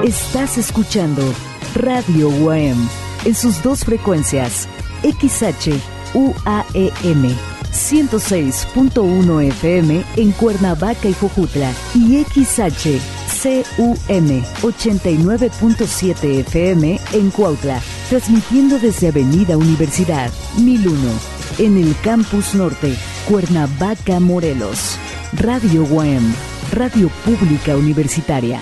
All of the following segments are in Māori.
Estás escuchando Radio UAM en sus dos frecuencias, XHUAEM 106.1 FM en Cuernavaca y Jojutla y XHCUM 89.7 FM en Cuautla, transmitiendo desde Avenida Universidad 1001 en el Campus Norte, Cuernavaca, Morelos. Radio UAM, Radio Pública Universitaria.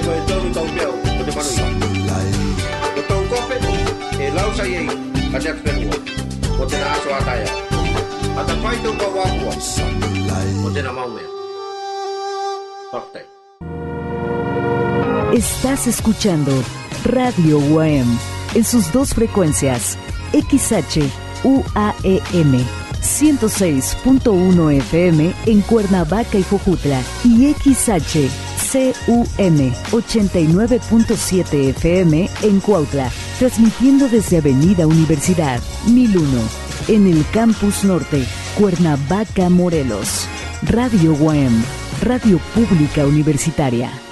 e tonu tau peo o te manui. O tau kope e lausa iei a te whenua o te na aso ataya. A ta pai tau kau wapua o te na maumea. Paktai. Estás escuchando Radio UAM en sus dos frecuencias, XHUAEM 106.1 FM en Cuernavaca y Jojutla y XHCUM 89.7 FM en Cuautla, transmitiendo desde Avenida Universidad 1001 en el Campus Norte, Cuernavaca, Morelos. Radio UAM, Radio Pública Universitaria.